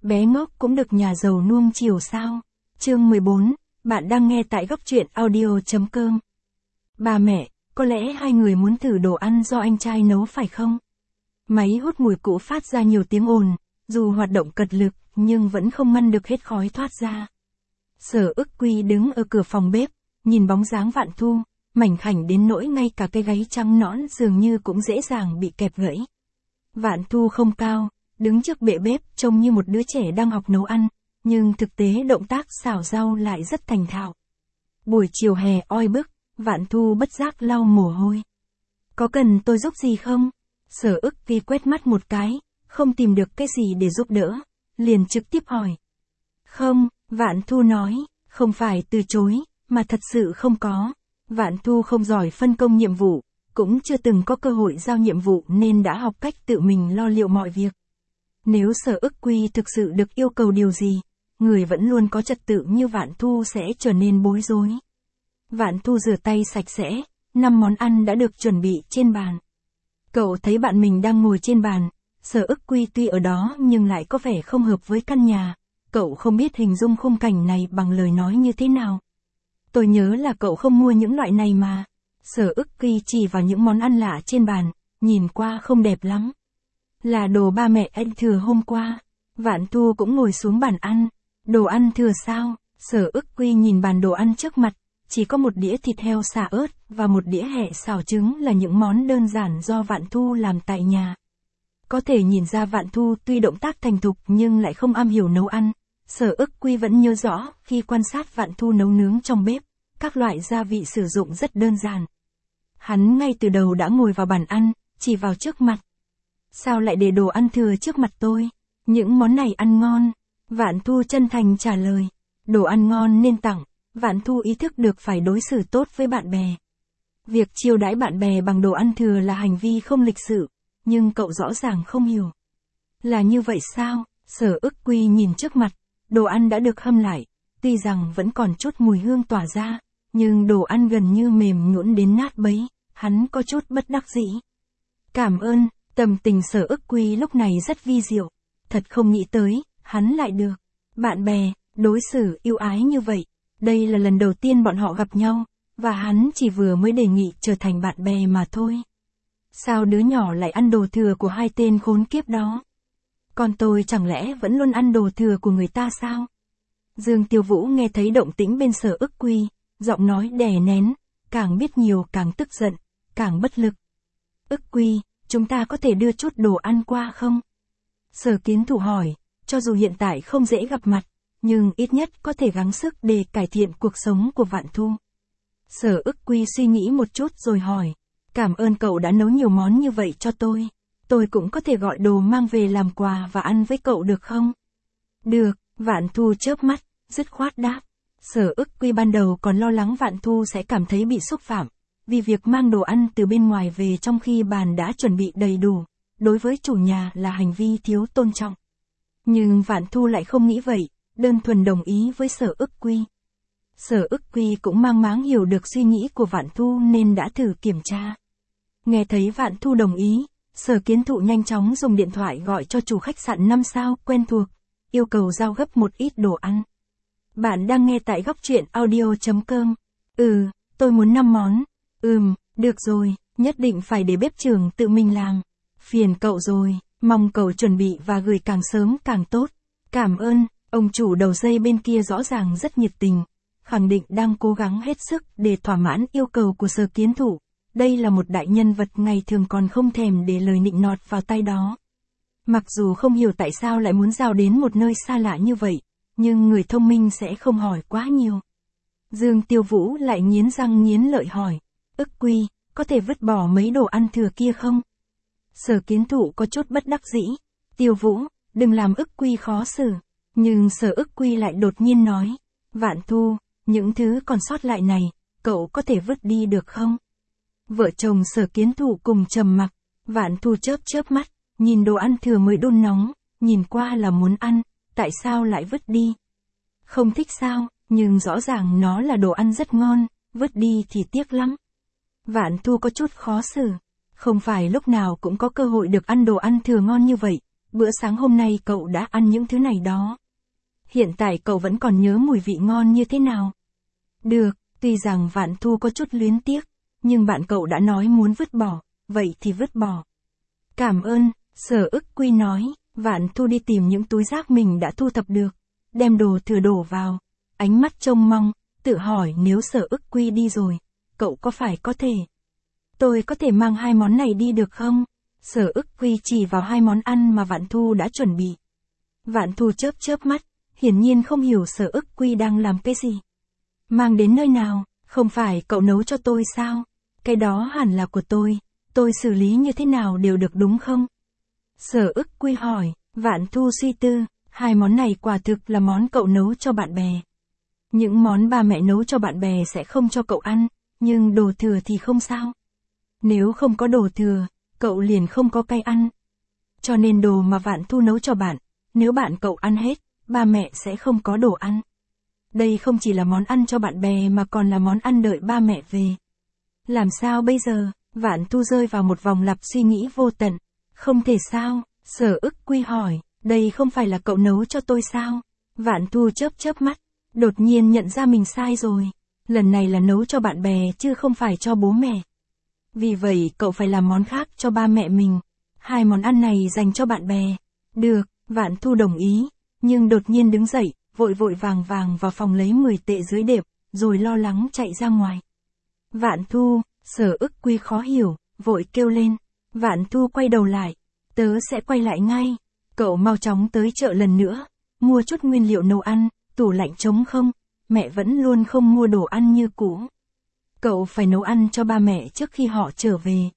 Bé ngốc cũng được nhà giàu nuông chiều sao? Chương 14, bạn đang nghe tại góc truyện audio.com. Ba mẹ, có lẽ hai người muốn thử đồ ăn do anh trai nấu phải không? Máy hút mùi cũ phát ra nhiều tiếng ồn, dù hoạt động cật lực, nhưng vẫn không ngăn được hết khói thoát ra. Sở Ức Quy đứng ở cửa phòng bếp, nhìn bóng dáng Vạn Thu, mảnh khảnh đến nỗi ngay cả cái gáy trắng nõn dường như cũng dễ dàng bị kẹp gãy. Vạn Thu không cao, đứng trước bệ bếp trông như một đứa trẻ đang học nấu ăn, nhưng thực tế động tác xào rau lại rất thành thạo. Buổi chiều hè oi bức, Vạn Thu bất giác lau mồ hôi. Có cần tôi giúp gì không? Sở Ức Quy quét mắt một cái, không tìm được cái gì để giúp đỡ, liền trực tiếp hỏi. Không, Vạn Thu nói, không phải từ chối, mà thật sự không có. Vạn Thu không giỏi phân công nhiệm vụ, cũng chưa từng có cơ hội giao nhiệm vụ nên đã học cách tự mình lo liệu mọi việc. Nếu Sở Ức Quy thực sự được yêu cầu điều gì, người vẫn luôn có trật tự như Vạn Thu sẽ trở nên bối rối. Vạn Thu rửa tay sạch sẽ, 5 món ăn đã được chuẩn bị trên bàn. Cậu thấy bạn mình đang ngồi trên bàn, Sở Ức Quy tuy ở đó nhưng lại có vẻ không hợp với căn nhà, cậu không biết hình dung khung cảnh này bằng lời nói như thế nào. Tôi nhớ là cậu không mua những loại này mà. Sở Ức Quy chỉ vào những món ăn lạ trên bàn, nhìn qua không đẹp lắm. Là đồ ba mẹ anh thừa hôm qua. Vạn Thu cũng ngồi xuống bàn ăn. Đồ ăn thừa sao? Sở Ức Quy nhìn bàn đồ ăn trước mặt, chỉ có một đĩa thịt heo xả ớt và một đĩa hẹ xào trứng là những món đơn giản do Vạn Thu làm tại nhà. Có thể nhìn ra Vạn Thu tuy động tác thành thục nhưng lại không am hiểu nấu ăn. Sở Ức Quy vẫn nhớ rõ khi quan sát Vạn Thu nấu nướng trong bếp, các loại gia vị sử dụng rất đơn giản. Hắn ngay từ đầu đã ngồi vào bàn ăn, chỉ vào trước mặt. Sao lại để đồ ăn thừa trước mặt tôi? Những món này ăn ngon. Vạn Thu chân thành trả lời. Đồ ăn ngon nên tặng. Vạn Thu ý thức được phải đối xử tốt với bạn bè. Việc chiêu đãi bạn bè bằng đồ ăn thừa là hành vi không lịch sự, nhưng cậu rõ ràng không hiểu. Là như vậy sao? Sở Ức Quy nhìn trước mặt, đồ ăn đã được hâm lại, tuy rằng vẫn còn chút mùi hương tỏa ra, nhưng đồ ăn gần như mềm nhũn đến nát bấy, hắn có chút bất đắc dĩ. Cảm ơn. Tâm tình Sở Ức Quy lúc này rất vi diệu, thật không nghĩ tới, hắn lại được bạn bè đối xử ưu ái như vậy. Đây là lần đầu tiên bọn họ gặp nhau, và hắn chỉ vừa mới đề nghị trở thành bạn bè mà thôi. Sao đứa nhỏ lại ăn đồ thừa của hai tên khốn kiếp đó? Còn tôi chẳng lẽ vẫn luôn ăn đồ thừa của người ta sao? Dương Tiêu Vũ nghe thấy động tĩnh bên Sở Ức Quy, giọng nói đè nén, càng biết nhiều càng tức giận, càng bất lực. Ức Quy, chúng ta có thể đưa chút đồ ăn qua không? Sở Kiến Thủ hỏi, cho dù hiện tại không dễ gặp mặt, nhưng ít nhất có thể gắng sức để cải thiện cuộc sống của Vạn Thu. Sở Ức Quy suy nghĩ một chút rồi hỏi, cảm ơn cậu đã nấu nhiều món như vậy cho tôi. Tôi cũng có thể gọi đồ mang về làm quà và ăn với cậu được không? Được, Vạn Thu chớp mắt, dứt khoát đáp. Sở Ức Quy ban đầu còn lo lắng Vạn Thu sẽ cảm thấy bị xúc phạm, vì việc mang đồ ăn từ bên ngoài về trong khi bàn đã chuẩn bị đầy đủ, đối với chủ nhà là hành vi thiếu tôn trọng. Nhưng Vạn Thu lại không nghĩ vậy, đơn thuần đồng ý với Sở Ức Quy. Sở Ức Quy cũng mang máng hiểu được suy nghĩ của Vạn Thu nên đã thử kiểm tra. Nghe thấy Vạn Thu đồng ý, Sở Kiến Thụ nhanh chóng dùng điện thoại gọi cho chủ khách sạn 5 sao quen thuộc, yêu cầu giao gấp một ít đồ ăn. Bạn đang nghe tại góc truyện audio.com. Tôi muốn 5 món. Được rồi, nhất định phải để bếp trưởng tự mình làm. Phiền cậu rồi, mong cậu chuẩn bị và gửi càng sớm càng tốt. Cảm ơn. Ông chủ đầu dây bên kia rõ ràng rất nhiệt tình, khẳng định đang cố gắng hết sức để thỏa mãn yêu cầu của Sở Kiến Thủ. Đây là một đại nhân vật ngày thường còn không thèm để lời nịnh nọt vào tai đó. Mặc dù không hiểu tại sao lại muốn giao đến một nơi xa lạ như vậy, nhưng người thông minh sẽ không hỏi quá nhiều. Dương Tiêu Vũ lại nghiến răng nghiến lợi hỏi, Ức Quy, có thể vứt bỏ mấy đồ ăn thừa kia không? Sở Kiến Thụ có chút bất đắc dĩ, Tiêu Vũ, đừng làm Ức Quy khó xử. Nhưng Sở Ức Quy lại đột nhiên nói, Vạn Thu, những thứ còn sót lại này, cậu có thể vứt đi được không? Vợ chồng Sở Kiến Thụ cùng trầm mặc, Vạn Thu chớp mắt, nhìn đồ ăn thừa mới đun nóng, nhìn qua là muốn ăn, tại sao lại vứt đi? Không thích sao, nhưng rõ ràng nó là đồ ăn rất ngon, vứt đi thì tiếc lắm. Vạn Thu có chút khó xử, không phải lúc nào cũng có cơ hội được ăn đồ ăn thừa ngon như vậy, bữa sáng hôm nay cậu đã ăn những thứ này đó. Hiện tại cậu vẫn còn nhớ mùi vị ngon như thế nào? Được, tuy rằng Vạn Thu có chút luyến tiếc, nhưng bạn cậu đã nói muốn vứt bỏ, vậy thì vứt bỏ. Cảm ơn, Sở Ức Quy nói. Vạn Thu đi tìm những túi rác mình đã thu thập được, đem đồ thừa đổ vào, ánh mắt trông mong, tự hỏi nếu Sở Ức Quy đi rồi, cậu có phải có thể. Tôi có thể mang 2 món này đi được không? Sở Ức Quy chỉ vào 2 món ăn mà Vạn Thu đã chuẩn bị. Vạn Thu chớp chớp mắt, hiển nhiên không hiểu Sở Ức Quy đang làm cái gì. Mang đến nơi nào, không phải cậu nấu cho tôi sao? Cái đó hẳn là của tôi xử lý như thế nào đều được đúng không? Sở Ức Quy hỏi. Vạn Thu suy tư, 2 món này quả thực là món cậu nấu cho bạn bè. Những món ba mẹ nấu cho bạn bè sẽ không cho cậu ăn, nhưng đồ thừa thì không sao. Nếu không có đồ thừa, cậu liền không có cay ăn. Cho nên đồ mà Vạn Thu nấu cho bạn, nếu bạn cậu ăn hết, ba mẹ sẽ không có đồ ăn. Đây không chỉ là món ăn cho bạn bè mà còn là món ăn đợi ba mẹ về. Làm sao bây giờ? Vạn Thu rơi vào một vòng lặp suy nghĩ vô tận. Không thể sao? Sở Ức Quy hỏi, đây không phải là cậu nấu cho tôi sao? Vạn Thu chớp chớp mắt, đột nhiên nhận ra mình sai rồi. Lần này là nấu cho bạn bè chứ không phải cho bố mẹ. Vì vậy cậu phải làm món khác cho ba mẹ mình. 2 món ăn này dành cho bạn bè. Được, Vạn Thu đồng ý, nhưng đột nhiên đứng dậy, vội vội vàng vàng vào phòng lấy 10 tệ dưới đệm, rồi lo lắng chạy ra ngoài. Vạn Thu, Sở Ức Quy khó hiểu, vội kêu lên. Vạn Thu quay đầu lại, tớ sẽ quay lại ngay. Cậu mau chóng tới chợ lần nữa, mua chút nguyên liệu nấu ăn, tủ lạnh trống không, mẹ vẫn luôn không mua đồ ăn như cũ. Cậu phải nấu ăn cho ba mẹ trước khi họ trở về.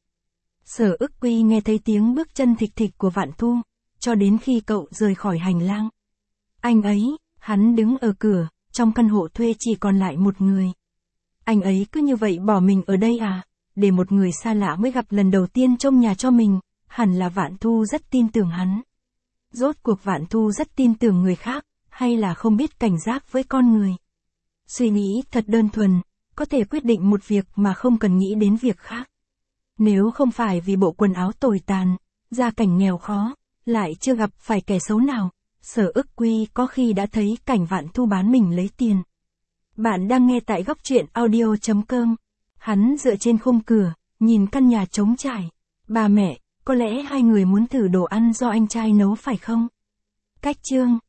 Sở Ức Quy nghe thấy tiếng bước chân thịch thịch của Vạn Thu, cho đến khi cậu rời khỏi hành lang. Anh ấy, hắn đứng ở cửa, trong căn hộ thuê chỉ còn lại một người. Anh ấy cứ như vậy bỏ mình ở đây à, để một người xa lạ mới gặp lần đầu tiên trông nhà cho mình, hẳn là Vạn Thu rất tin tưởng hắn. Rốt cuộc Vạn Thu rất tin tưởng người khác, hay là không biết cảnh giác với con người. Suy nghĩ thật đơn thuần, có thể quyết định một việc mà không cần nghĩ đến việc khác. Nếu không phải vì bộ quần áo tồi tàn, gia cảnh nghèo khó, lại chưa gặp phải kẻ xấu nào, Sở Ức Quy có khi đã thấy cảnh Vạn Thu bán mình lấy tiền. Bạn đang nghe tại góc truyện audio.com. Hắn dựa trên khung cửa, nhìn căn nhà trống trải. Ba mẹ, có lẽ 2 người muốn thử đồ ăn do anh trai nấu phải không? Cách chương